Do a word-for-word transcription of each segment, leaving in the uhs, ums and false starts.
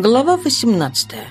Глава восемнадцатая.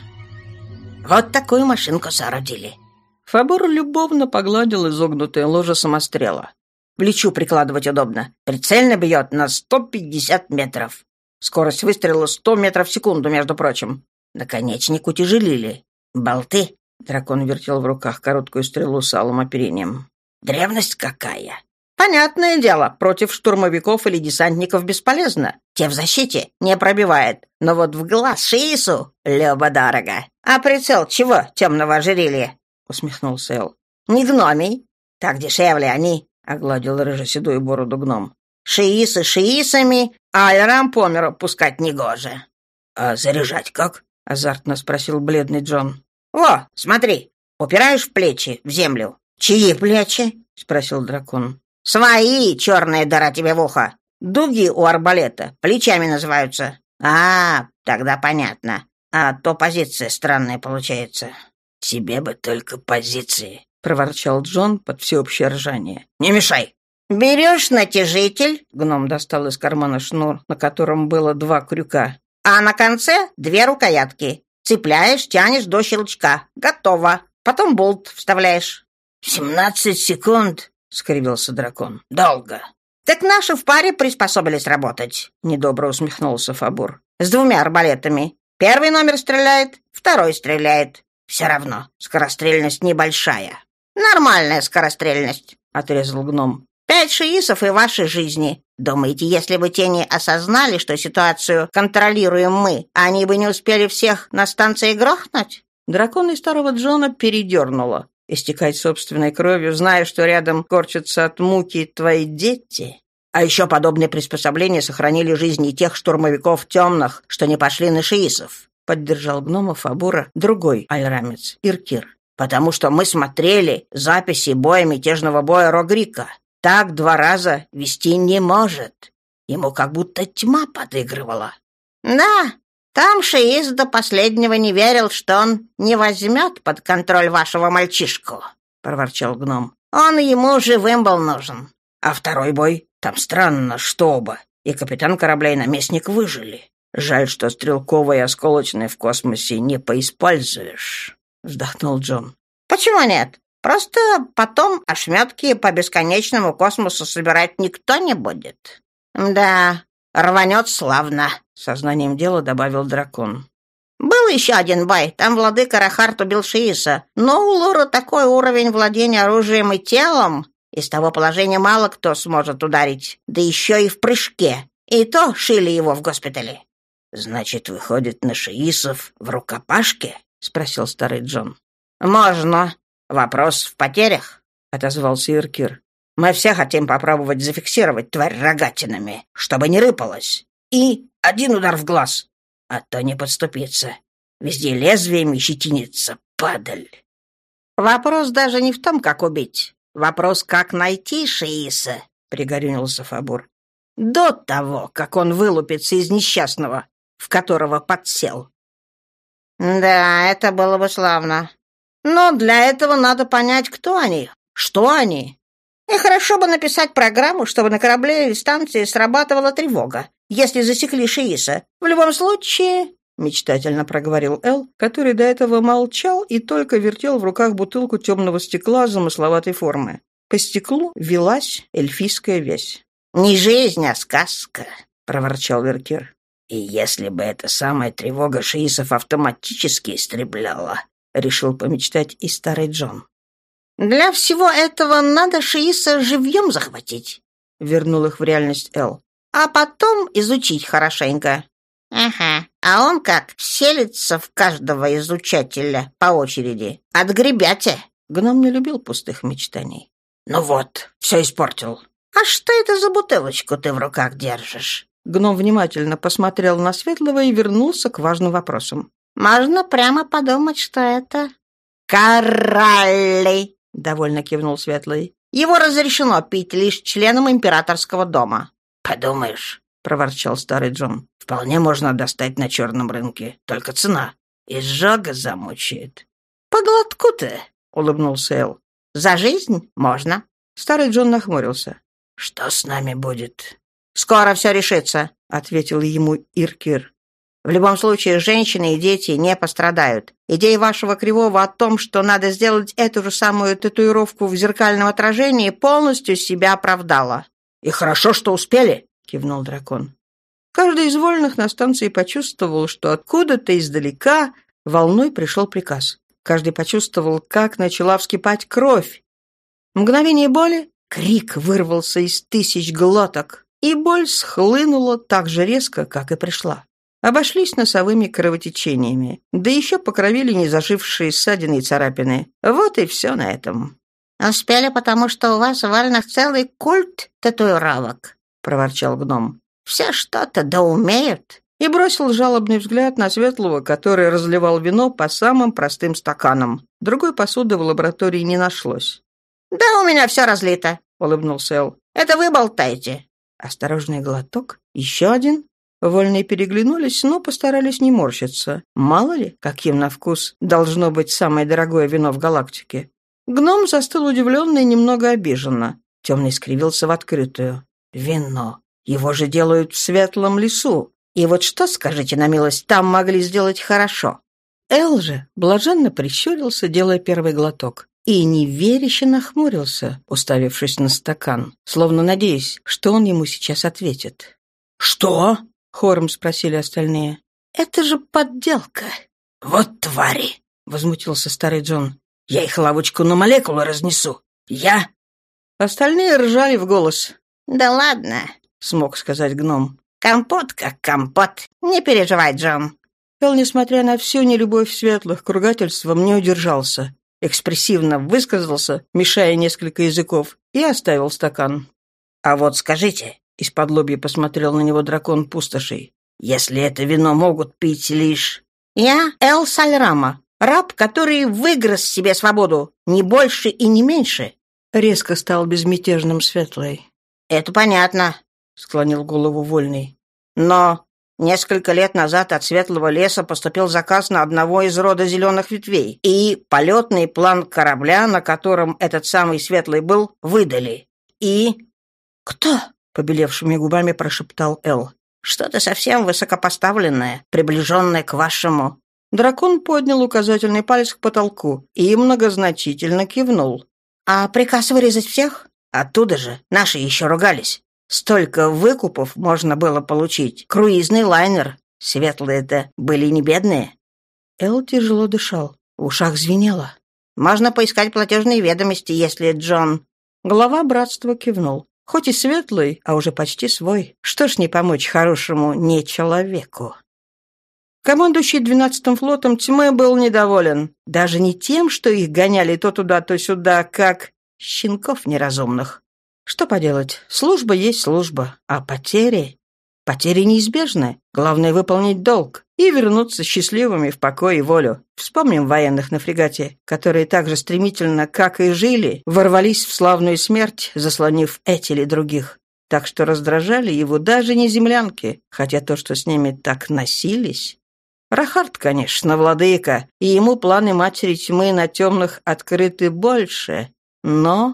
Вот такую машинку соорудили. Фабур любовно погладил изогнутое ложе самострела. В плечу прикладывать удобно. Прицельно бьет на сто пятьдесят метров. Скорость выстрела сто метров в секунду, между прочим. Наконечник утяжелили. Болты. Дракон вертел в руках короткую стрелу с алым оперением. Древность какая. Понятное дело, против штурмовиков или десантников бесполезно. Те в защите, не пробивает. Но вот в глаз шиису любо-дорого. А прицел чего темного ожерелья? Усмехнулся Эл. Не гномий. Так дешевле они, огладил рыжеседую бороду гном. Шиисы шиисами, а альрам по миру пускать негоже. А заряжать как? Азартно спросил бледный Джон. Во, смотри, упираешь в плечи, в землю. Чьи плечи? Спросил дракон. Свои, черная дыра тебе в ухо. Дуги у арбалета плечами называются. А, тогда понятно. А то позиция странная получается. Тебе бы только позиции, проворчал Джон под всеобщее ржание. Не мешай. Берешь натяжитель, гном достал из кармана шнур, на котором было два крюка, а на конце две рукоятки. Цепляешь, тянешь до щелчка. Готово. Потом болт вставляешь. «Семнадцать секунд», — скривился дракон. «Долго». «Так наши в паре приспособились работать», — недобро усмехнулся Фабур. «С двумя арбалетами. Первый номер стреляет, второй стреляет. Все равно, скорострельность небольшая». «Нормальная скорострельность», — отрезал гном. «Пять шиисов и вашей жизни. Думаете, если бы те не осознали, что ситуацию контролируем мы, они бы не успели всех на станции грохнуть?» Дракона и старого Джона передернуло. Истекать собственной кровью, зная, что рядом корчатся от муки твои дети. А еще подобные приспособления сохранили жизни тех штурмовиков темных, что не пошли на шиисов. Поддержал гнома Фабура другой альрамец, Иркир. Потому что мы смотрели записи боя мятежного боя Рогрика. Так два раза вести не может. Ему как будто тьма подыгрывала. Да, там шиис до последнего не верил, что он не возьмет под контроль вашего мальчишку, — проворчал гном. Он ему живым был нужен. А второй бой? Там странно, что оба. И капитан корабля, и наместник выжили. Жаль, что стрелковое и осколочное в космосе не поиспользуешь, — вздохнул Джон. Почему нет? Просто потом ошметки по бесконечному космосу собирать никто не будет. Да, рванет славно, — сознанием дела добавил дракон. Был еще один бой, там владыка Рахарт убил шииса, но у Лора такой уровень владения оружием и телом, из того положения мало кто сможет ударить, да еще и в прыжке, и то шили его в госпитале. — Значит, выходит на шиисов в рукопашке? — спросил старый Джон. — Можно. Вопрос в потерях, — отозвался Иркир. — Мы все хотим попробовать зафиксировать тварь рогатинами, чтобы не рыпалась. И один удар в глаз, а то не подступиться. Везде лезвиями щетинится, падаль. Вопрос даже не в том, как убить. Вопрос, как найти шииса, — пригорюнился Фабур. До того, как он вылупится из несчастного, в которого подсел. Да, это было бы славно. Но для этого надо понять, кто они, что они. И хорошо бы написать программу, чтобы на корабле или станции срабатывала тревога, если засекли шииса. В любом случае, — мечтательно проговорил Эл, который до этого молчал и только вертел в руках бутылку темного стекла замысловатой формы. По стеклу велась эльфийская вязь. «Не жизнь, а сказка», — проворчал Иркир. «И если бы эта самая тревога шиисов автоматически истребляла», — решил помечтать и старый Джон. «Для всего этого надо шииса живьем захватить», — вернул их в реальность Эл. «А потом изучить хорошенько». «Ага, а он как, вселится в каждого изучателя по очереди. Отгребяте». Гном не любил пустых мечтаний. «Ну вот, все испортил». «А что это за бутылочку ты в руках держишь?» Гном внимательно посмотрел на Светлого и вернулся к важным вопросам. «Можно прямо подумать, что это...» «Коралли!» — довольно кивнул Светлый. «Его разрешено пить лишь членам императорского дома». «Подумаешь», — проворчал старый Джон. «Вполне можно достать на черном рынке. Только цена. Изжога замучает». «По глотку-то», — улыбнулся Эл. «За жизнь можно». Старый Джон нахмурился. «Что с нами будет?» «Скоро все решится», — ответил ему Иркир. В любом случае, женщины и дети не пострадают. Идея вашего Кривого о том, что надо сделать эту же самую татуировку в зеркальном отражении, полностью себя оправдала». «И хорошо, что успели», — кивнул дракон. Каждый из вольных на станции почувствовал, что откуда-то издалека волной пришел приказ. Каждый почувствовал, как начала вскипать кровь. Мгновение боли, крик вырвался из тысяч глоток, и боль схлынула так же резко, как и пришла. Обошлись носовыми кровотечениями, да еще покровили незажившие ссадины и царапины. Вот и все на этом. «Успели, потому что у вас в Вальнах целый культ татуировок», — проворчал гном. «Все что-то да умеют». И бросил жалобный взгляд на Светлого, который разливал вино по самым простым стаканам. Другой посуды в лаборатории не нашлось. «Да у меня все разлито», — улыбнулся Эл. «Это вы болтаете». Осторожный глоток. Еще один. Вольные переглянулись, но постарались не морщиться. Мало ли, каким на вкус должно быть самое дорогое вино в галактике. Гном застыл удивленно и немного обиженно. Темный скривился в открытую. «Вино. Его же делают в светлом лесу. И вот что, скажите на милость, там могли сделать хорошо?» Эл же блаженно прищурился, делая первый глоток, и неверяще нахмурился, уставившись на стакан, словно надеясь, что он ему сейчас ответит. «Что?» — хором спросили остальные. «Это же подделка». «Вот твари!» — возмутился старый Джон. «Я их лавочку на молекулы разнесу. Я...» Остальные ржали в голос. «Да ладно», — смог сказать гном. «Компот как компот. Не переживай, Джон». Эл, несмотря на всю нелюбовь светлых к ругательствам, не удержался. Экспрессивно высказался, мешая несколько языков, и оставил стакан. «А вот скажите», — исподлобья посмотрел на него дракон пустошей, «если это вино могут пить лишь...» «Я Эл Сальрама, раб, который выгрыз себе свободу, не больше и не меньше», — резко стал безмятежным Светлый. «Это понятно», — склонил голову Вольный. «Но несколько лет назад от Светлого леса поступил заказ на одного из рода зеленых ветвей, и полетный план корабля, на котором этот самый Светлый был, выдали. И...» «Кто?» — побелевшими губами прошептал Эл. «Что-то совсем высокопоставленное, приближенное к вашему». Дракон поднял указательный палец к потолку и многозначительно кивнул. «А приказ вырезать всех?» «Оттуда же. Наши еще ругались. Столько выкупов можно было получить. Круизный лайнер. Светлые-то были не бедные». Эл тяжело дышал. В ушах звенело. «Можно поискать платежные ведомости, если Джон...» Глава братства кивнул. Хоть и светлый, а уже почти свой. Что ж не помочь хорошему не человеку? Командующий двенадцатым флотом тьмы был недоволен. Даже не тем, что их гоняли то туда, то сюда, как щенков неразумных. Что поделать, служба есть служба, а потери... Потери неизбежны. Главное — выполнить долг и вернуться счастливыми в покой и волю. Вспомним военных на фрегате, которые так же стремительно, как и жили, ворвались в славную смерть, заслонив эти или других. Так что раздражали его даже не землянки, хотя то, что с ними так носились... Рахард, конечно, владыка, и ему планы матери тьмы на темных открыты больше, но...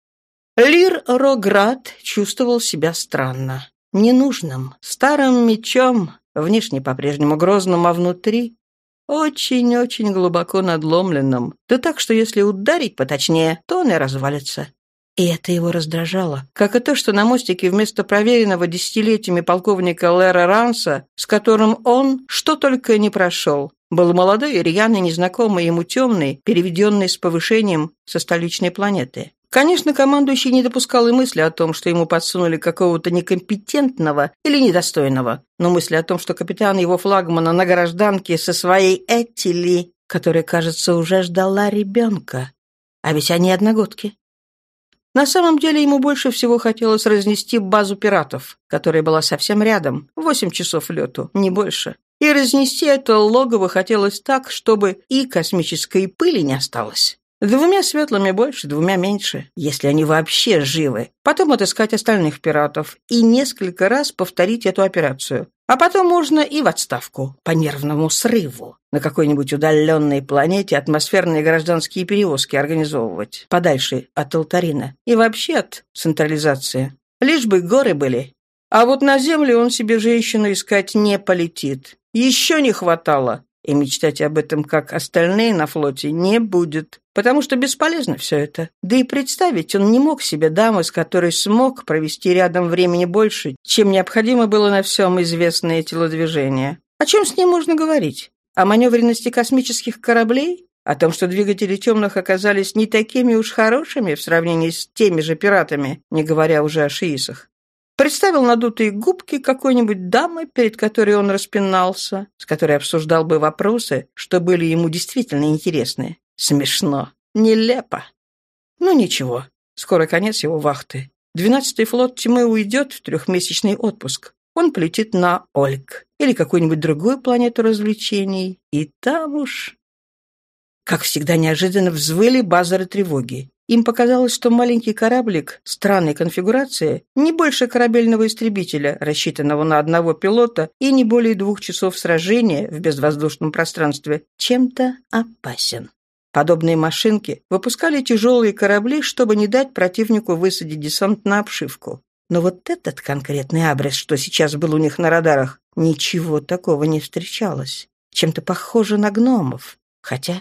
Лир Роград чувствовал себя странно. Ненужным, старым мечом, внешне по-прежнему грозным, а внутри очень-очень глубоко надломленным, да так, что если ударить поточнее, то он и развалится. И это его раздражало, как и то, что на мостике вместо проверенного десятилетиями полковника Лера Ранса, с которым он что только не прошел, был молодой, рьяный, незнакомый ему темный, переведенный с повышением со столичной планеты. Конечно, командующий не допускал и мысли о том, что ему подсунули какого-то некомпетентного или недостойного, но мысли о том, что капитан его флагмана на гражданке со своей Этили, которая, кажется, уже ждала ребенка. А ведь они одногодки. На самом деле ему больше всего хотелось разнести базу пиратов, которая была совсем рядом, восемь часов лету, не больше. И разнести это логово хотелось так, чтобы и космической пыли не осталось. Двумя светлыми больше, двумя меньше, если они вообще живы. Потом отыскать остальных пиратов и несколько раз повторить эту операцию. А потом можно и в отставку, по нервному срыву. На какой-нибудь удаленной планете атмосферные гражданские перевозки организовывать, подальше от Алтарина и вообще от централизации. Лишь бы горы были. А вот на Землю он себе женщину искать не полетит. Еще не хватало. И мечтать об этом, как остальные на флоте, не будет. Потому что бесполезно все это. Да и представить он не мог себе дамы, с которой смог провести рядом времени больше, чем необходимо было на всем известное телодвижение. О чем с ним можно говорить? О маневренности космических кораблей? О том, что двигатели темных оказались не такими уж хорошими в сравнении с теми же пиратами, не говоря уже о шиисах? Представил надутые губки какой-нибудь дамы, перед которой он распинался, с которой обсуждал бы вопросы, что были ему действительно интересны. Смешно. Нелепо. Ну ничего, скоро конец его вахты. Двенадцатый флот тьмы уйдет в трехмесячный отпуск. Он полетит на Ольг или какую-нибудь другую планету развлечений, и там уж... Как всегда неожиданно взвыли базары тревоги. Им показалось, что маленький кораблик странной конфигурации, не больше корабельного истребителя, рассчитанного на одного пилота, и не более двух часов сражения в безвоздушном пространстве, чем-то опасен. Подобные машинки выпускали тяжелые корабли, чтобы не дать противнику высадить десант на обшивку. Но вот этот конкретный абрис, что сейчас был у них на радарах, ничего такого не встречалось. Чем-то похоже на гномов. Хотя...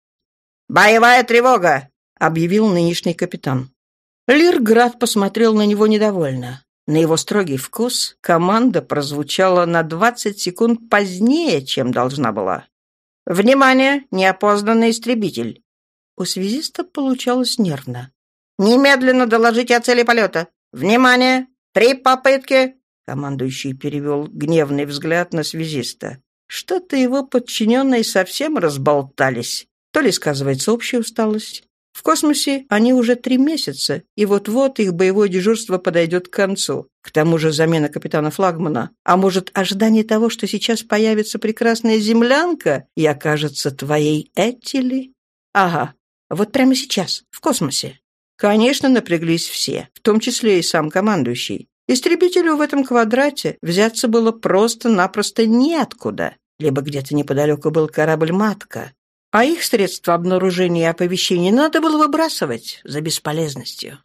«Боевая тревога!» — объявил нынешний капитан. Лирград посмотрел на него недовольно. На его строгий вкус команда прозвучала на двадцать секунд позднее, чем должна была. «Внимание! Неопознанный истребитель!» У связиста получалось нервно. «Немедленно доложите о цели полета! Внимание! При попытке...» Командующий перевел гневный взгляд на связиста. Что-то его подчиненные совсем разболтались. То ли сказывается общая усталость. В космосе они уже три месяца, и вот-вот их боевое дежурство подойдет к концу. К тому же замена капитана-флагмана. А может, ожидание того, что сейчас появится прекрасная землянка и окажется твоей Этили? Ага, вот прямо сейчас, в космосе. Конечно, напряглись все, в том числе и сам командующий. Истребителю в этом квадрате взяться было просто-напросто неоткуда. Либо где-то неподалеку был корабль-матка, а их средства обнаружения и оповещения надо было выбрасывать за бесполезностью.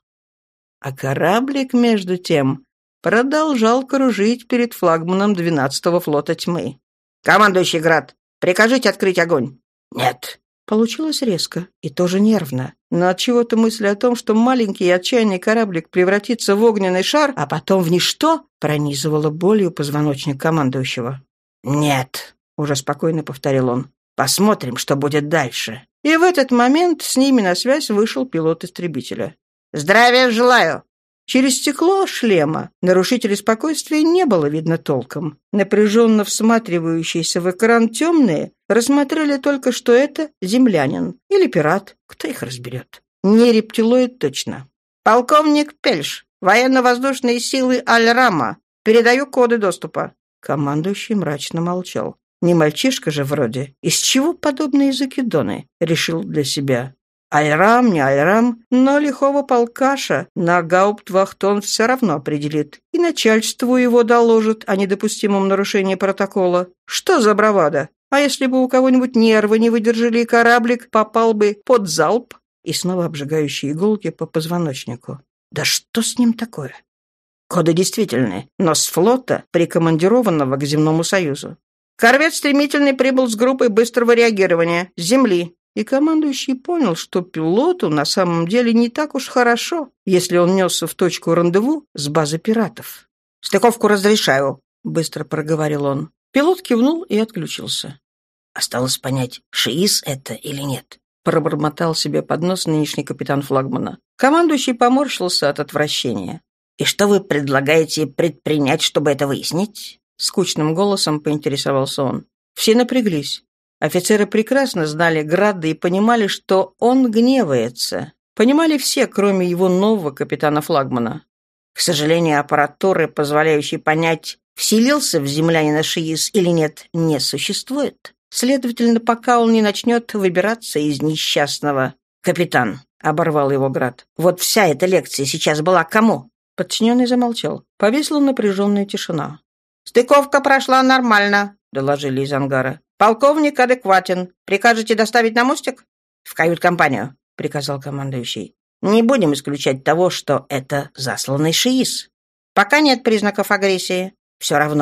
А кораблик, между тем, продолжал кружить перед флагманом двенадцатого флота тьмы. «Командующий Град, прикажите открыть огонь!» «Нет!» Получилось резко и тоже нервно. Но отчего-то мысль о том, что маленький и отчаянный кораблик превратится в огненный шар, а потом в ничто, пронизывала болью позвоночник командующего. «Нет!» — уже спокойно повторил он. «Посмотрим, что будет дальше». И в этот момент с ними на связь вышел пилот истребителя. «Здравия желаю!» Через стекло шлема нарушителей спокойствия не было видно толком. Напряженно всматривающиеся в экран темные рассмотрели только, что это землянин или пират, кто их разберет. Не рептилоид точно. «Полковник Пельш, военно-воздушные силы Аль-Рама. Передаю коды доступа». Командующий мрачно молчал. Не мальчишка же вроде. Из чего подобные закидоны? Решил для себя. Айрам, не Айрам, но лихого полкаша на гауптвахт он все равно определит. И начальству его доложит о недопустимом нарушении протокола. Что за бравада? А если бы у кого-нибудь нервы не выдержали, и кораблик попал бы под залп? И снова обжигающие иголки по позвоночнику. Да что с ним такое? Коды действительны, но с флота, прикомандированного к Земному Союзу. Корвет стремительный прибыл с группой быстрого реагирования с Земли. И командующий понял, что пилоту на самом деле не так уж хорошо, если он несся в точку рандеву с базы пиратов. «Стыковку разрешаю», — быстро проговорил он. Пилот кивнул и отключился. Осталось понять, шиис это или нет. Пробормотал себе под нос нынешний капитан флагмана. Командующий поморщился от отвращения. «И что вы предлагаете предпринять, чтобы это выяснить?» Скучным голосом поинтересовался он. Все напряглись. Офицеры прекрасно знали Града и понимали, что он гневается. Понимали все, кроме его нового капитана-флагмана. К сожалению, аппаратуры, позволяющей понять, вселился в землянина шиис или нет, не существует. Следовательно, пока он не начнет выбираться из несчастного... «Капитан», — оборвал его Град, — «вот вся эта лекция сейчас была кому?» Подчиненный замолчал. Повисла напряженная тишина. «Стыковка прошла нормально», — доложили из ангара. «Полковник адекватен. Прикажете доставить на мостик?» «В кают-компанию», — приказал командующий. «Не будем исключать того, что это засланный шиис. Пока нет признаков агрессии. Все равно.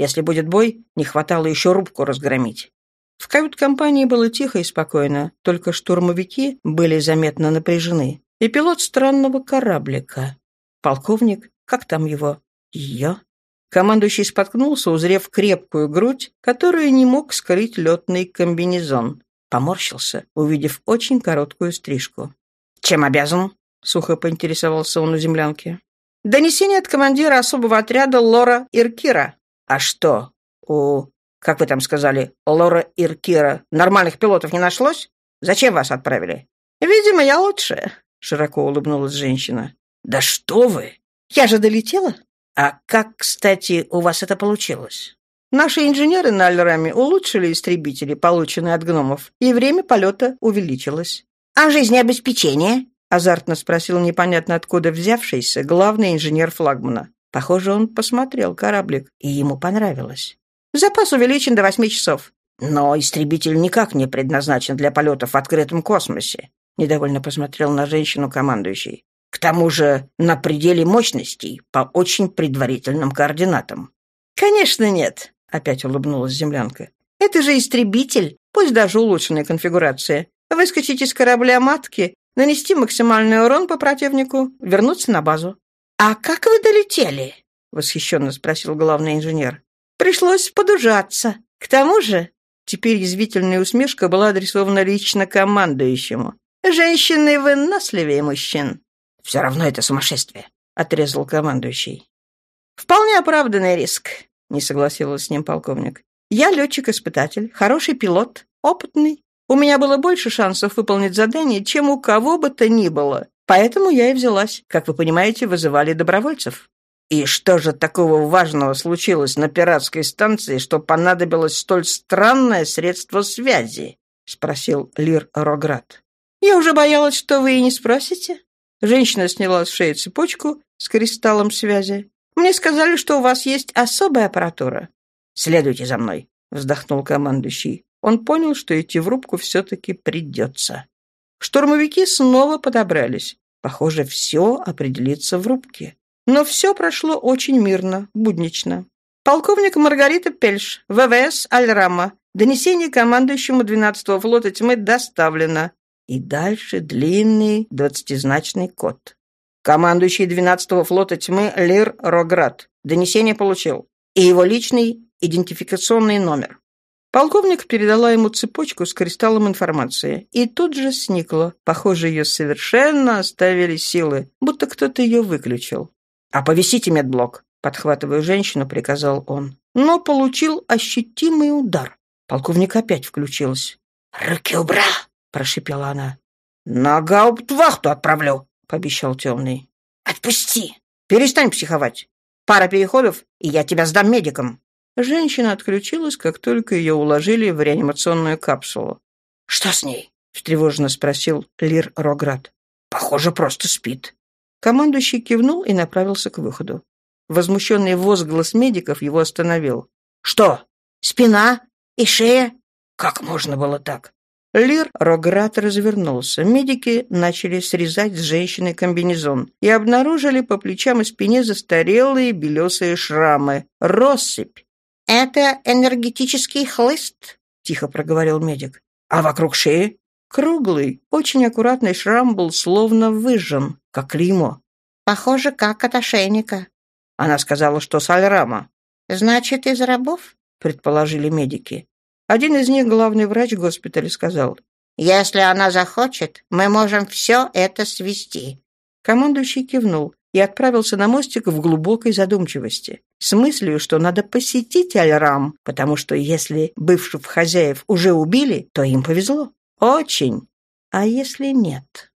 Если будет бой, не хватало еще рубку разгромить. В кают-компании было тихо и спокойно, только штурмовики были заметно напряжены. И пилот странного кораблика. Полковник, как там его? Ее? Командующий споткнулся, узрев крепкую грудь, которую не мог скрыть летный комбинезон. Поморщился, увидев очень короткую стрижку. «Чем обязан?» — сухо поинтересовался он у землянки. «Донесение от командира особого отряда Лора Иркира». «А что, у, как вы там сказали, Лора Иркира нормальных пилотов не нашлось? Зачем вас отправили?» «Видимо, я лучшая», — широко улыбнулась женщина. «Да что вы! Я же долетела». «А как, кстати, у вас это получилось?» «Наши инженеры на Альраме улучшили истребители, полученные от гномов, и время полета увеличилось». «А жизнеобеспечение?» — азартно спросил непонятно откуда взявшийся главный инженер флагмана. Похоже, он посмотрел кораблик, и ему понравилось. «Запас увеличен до восьми часов». «Но истребитель никак не предназначен для полетов в открытом космосе», — недовольно посмотрел на женщину командующий. «К тому же на пределе мощностей, по очень предварительным координатам». «Конечно нет», — опять улыбнулась землянка. «Это же истребитель, пусть даже улучшенная конфигурация. Выскочить из корабля матки, нанести максимальный урон по противнику, вернуться на базу». «А как вы долетели?» — восхищенно спросил главный инженер. «Пришлось подужаться. К тому же...» Теперь язвительная усмешка была адресована лично командующему. «Женщины выносливее мужчин». «Все равно это сумасшествие», — отрезал командующий. «Вполне оправданный риск», — не согласилась с ним полковник. «Я летчик-испытатель, хороший пилот, опытный. У меня было больше шансов выполнить задание, чем у кого бы то ни было. Поэтому я и взялась. Как вы понимаете, вызывали добровольцев». «И что же такого важного случилось на пиратской станции, что понадобилось столь странное средство связи?» — спросил Лир Роград. «Я уже боялась, что вы и не спросите». Женщина сняла с шеи цепочку с кристаллом связи. «Мне сказали, что у вас есть особая аппаратура». «Следуйте за мной», — вздохнул командующий. Он понял, что идти в рубку все-таки придется. Штурмовики снова подобрались. Похоже, все определится в рубке. Но все прошло очень мирно, буднично. Полковник Маргарита Пельш, ВВС Альрама. Донесение командующему двенадцатого флота тьмы доставлено. И дальше длинный двадцатизначный код. Командующий двенадцатого флота тьмы Лир Роград. Донесение получил. И его личный идентификационный номер. Полковник передала ему цепочку с кристаллом информации. И тут же сникла. Похоже, ее совершенно оставили силы, будто кто-то ее выключил. «Оповесите медблок», — подхватывая женщину, приказал он. Но получил ощутимый удар. Полковник опять включилась. «Руки убра!» — прошипела она. «На гауптвахту отправлю», — пообещал темный. «Отпусти!» «Перестань психовать. Пара переходов, и я тебя сдам медикам». Женщина отключилась, как только ее уложили в реанимационную капсулу. «Что с ней?» — встревоженно спросил Лир Роград. «Похоже, просто спит». Командующий кивнул и направился к выходу. Возмущенный возглас медиков его остановил. «Что? Спина и шея? Как можно было так?» Лир Роград развернулся. Медики начали срезать с женщины комбинезон и обнаружили по плечам и спине застарелые белесые шрамы. Россыпь. «Это энергетический хлыст», — тихо проговорил медик. «А вокруг шеи?» Круглый, очень аккуратный шрам был словно выжжен, как клеймо. «Похоже, как от ошейника». Она сказала, что с Альрама. «Значит, из рабов?» — предположили медики. Один из них, главный врач госпиталя, сказал: «Если она захочет, мы можем все это свести». Командующий кивнул и отправился на мостик в глубокой задумчивости, с мыслью, что надо посетить Альрам, потому что если бывших хозяев уже убили, то им повезло. Очень. А если нет?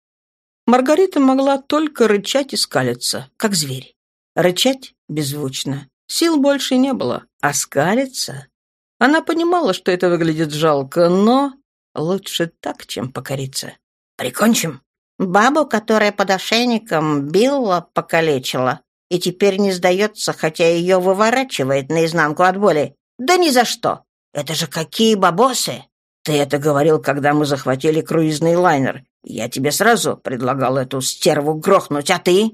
Маргарита могла только рычать и скалиться, как зверь. Рычать беззвучно. Сил больше не было. А скалиться? Она понимала, что это выглядит жалко, но лучше так, чем покориться. «Прикончим?» «Бабу, которая под ошейником била, покалечила, и теперь не сдается, хотя ее выворачивает наизнанку от боли. Да ни за что! Это же какие бабосы!» «Ты это говорил, когда мы захватили круизный лайнер. Я тебе сразу предлагал эту стерву грохнуть, а ты?»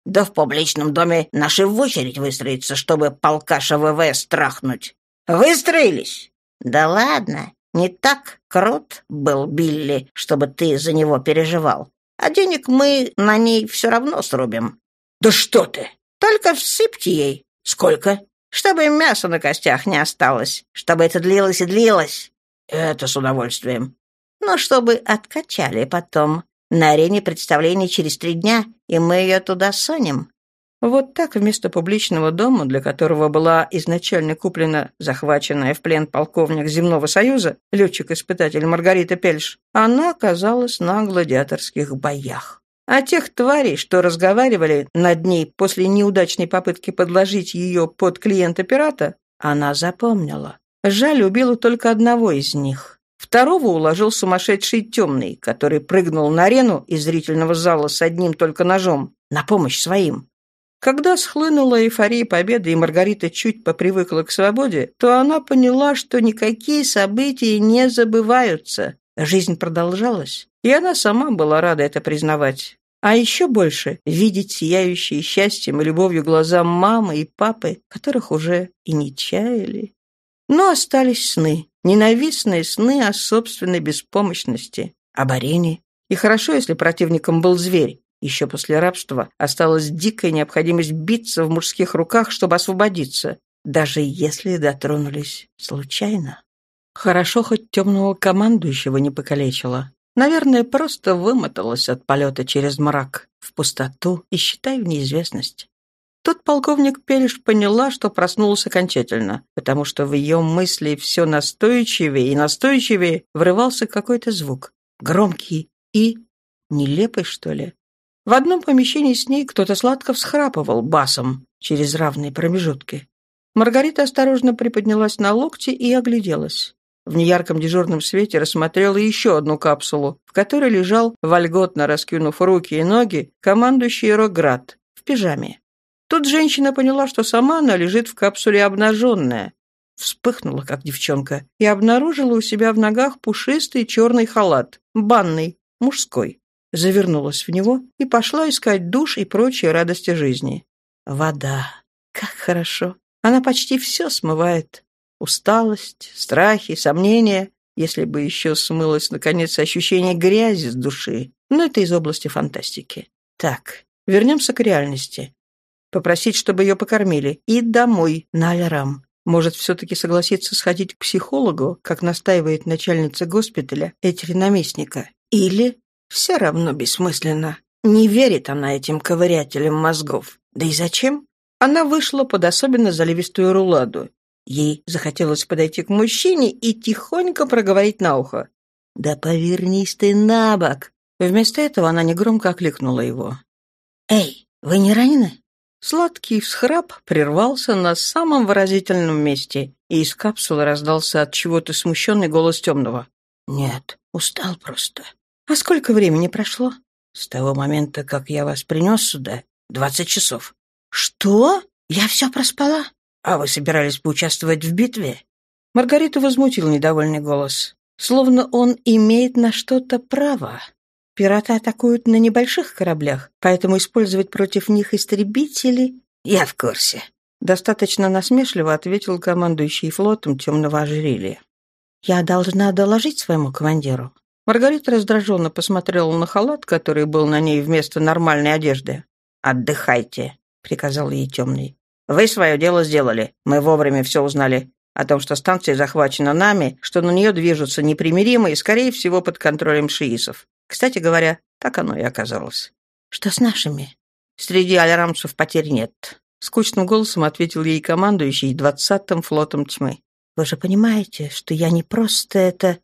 Да в публичном доме наши в очередь выстроятся, чтобы полкаша ВВ страхнуть. Выстроились? Да ладно, не так крут был Билли, чтобы ты за него переживал. А денег мы на ней все равно срубим. Да что ты! Только всыпьте ей. Сколько? Чтобы мяса на костях не осталось, чтобы это длилось и длилось. Это с удовольствием. Но чтобы откачали потом. На арене представление через три дня, и мы ее туда сунем. Вот так вместо публичного дома, для которого была изначально куплена захваченная в плен полковник Земного Союза, летчик-испытатель Маргарита Пельш, она оказалась на гладиаторских боях. А тех тварей, что разговаривали над ней после неудачной попытки подложить ее под клиента пирата, она запомнила. Жаль, убила только одного из них. Второго уложил сумасшедший темный, который прыгнул на арену из зрительного зала с одним только ножом, на помощь своим. Когда схлынула эйфория победы, и Маргарита чуть попривыкла к свободе, то она поняла, что никакие события не забываются. Жизнь продолжалась, и она сама была рада это признавать. А еще больше видеть сияющие счастьем и любовью глаза мамы и папы, которых уже и не чаяли. Но остались сны, ненавистные сны о собственной беспомощности, об арене. И хорошо, если противником был зверь. Еще после рабства осталась дикая необходимость биться в мужских руках, чтобы освободиться, даже если дотронулись случайно. Хорошо, хоть темного командующего не покалечило. Наверное, просто вымоталась от полета через мрак, в пустоту и, считай, в неизвестность. Тут полковник Пельш поняла, что проснулась окончательно, потому что в ее мысли все настойчивее и настойчивее врывался какой-то звук. Громкий и нелепый, что ли. В одном помещении с ней кто-то сладко всхрапывал басом через равные промежутки. Маргарита осторожно приподнялась на локти и огляделась. В неярком дежурном свете рассмотрела еще одну капсулу, в которой лежал, вольготно раскинув руки и ноги, командующий Роград в пижаме. Тут женщина поняла, что сама она лежит в капсуле обнаженная. Вспыхнула, как девчонка, и обнаружила у себя в ногах пушистый черный халат, банный, мужской. Завернулась в него и пошла искать душ и прочие радости жизни. Вода. Как хорошо. Она почти все смывает. Усталость, страхи, сомнения. Если бы еще смылось, наконец, ощущение грязи с души. Но это из области фантастики. Так, вернемся к реальности. Попросить, чтобы ее покормили. И домой, на Аль-Рам. Может, все-таки согласиться сходить к психологу, как настаивает начальница госпиталя, этери-наместника. Или... Все равно бессмысленно. Не верит она этим ковырятелям мозгов. Да и зачем? Она вышла под особенно заливистую руладу. Ей захотелось подойти к мужчине и тихонько проговорить на ухо. «Да повернись ты на бок!» Вместо этого она негромко окликнула его. «Эй, вы не ранены?» Сладкий всхрап прервался на самом выразительном месте, и из капсулы раздался от чего-то смущенный голос темного. «Нет, устал просто». «А сколько времени прошло?» «С того момента, как я вас принес сюда, двадцать часов». «Что? Я все проспала?» «А вы собирались поучаствовать в битве?» Маргариту возмутил недовольный голос. Словно он имеет на что-то право. Пираты атакуют на небольших кораблях, поэтому использовать против них истребители... «Я в курсе», — достаточно насмешливо ответил командующий флотом темного ожерелья. «Я должна доложить своему командиру». Маргарита раздраженно посмотрела на халат, который был на ней вместо нормальной одежды. «Отдыхайте», — приказал ей темный. «Вы свое дело сделали. Мы вовремя все узнали. О том, что станция захвачена нами, что на нее движутся непримиримые и, скорее всего, под контролем шиисов. Кстати говоря, так оно и оказалось». «Что с нашими?» «Среди альрамцев потерь нет», — скучным голосом ответил ей командующий двадцатым флотом тьмы. «Вы же понимаете, что я не просто это...»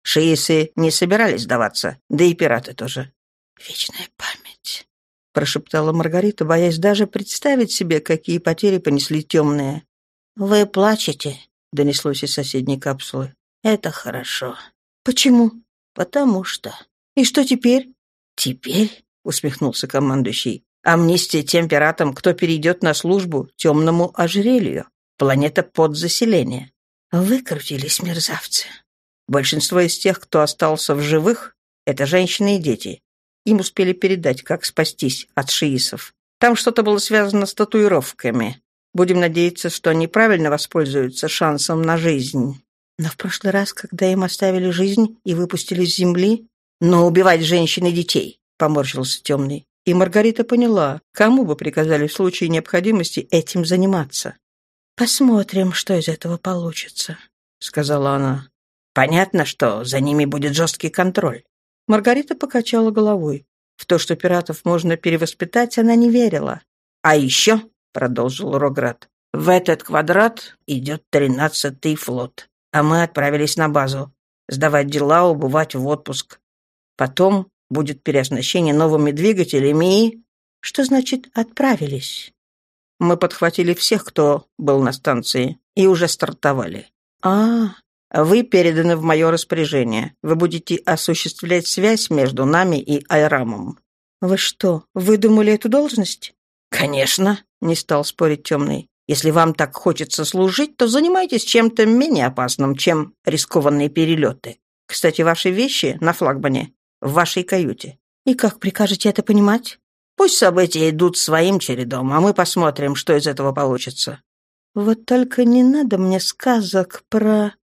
Шиисы не собирались сдаваться, да и пираты тоже. «Вечная память», — прошептала Маргарита, боясь даже представить себе, какие потери понесли темные. «Вы плачете?» — донеслось из соседней капсулы. «Это хорошо». «Почему?» «Потому что». «И что теперь?» «Теперь?» — усмехнулся командующий. «Амнистия тем пиратам, кто перейдет на службу темному ожерелью. Планета под заселение». «Выкрутились мерзавцы». Большинство из тех, кто остался в живых, это женщины и дети. Им успели передать, как спастись от шиисов. Там что-то было связано с татуировками. Будем надеяться, что они правильно воспользуются шансом на жизнь. Но в прошлый раз, когда им оставили жизнь и выпустили с земли... Но убивать женщин и детей, поморщился Темный. И Маргарита поняла, кому бы приказали в случае необходимости этим заниматься. «Посмотрим, что из этого получится», — сказала она. «Понятно, что за ними будет жесткий контроль». Маргарита покачала головой. В то, что пиратов можно перевоспитать, она не верила. «А еще», — продолжил Роград, — «в этот квадрат идет тринадцатый флот, а мы отправились на базу, сдавать дела, убывать в отпуск. Потом будет переоснащение новыми двигателями и...» «Что значит «отправились»?» «Мы подхватили всех, кто был на станции, и уже стартовали». «А, вы переданы в мое распоряжение. Вы будете осуществлять связь между нами и Айрамом». «Вы что, выдумали эту должность?» «Конечно», — не стал спорить Темный. «Если вам так хочется служить, то занимайтесь чем-то менее опасным, чем рискованные перелеты. Кстати, ваши вещи на флагмане в вашей каюте». «И как прикажете это понимать?» «Пусть события идут своим чередом, а мы посмотрим, что из этого получится». «Вот только не надо мне сказок про...»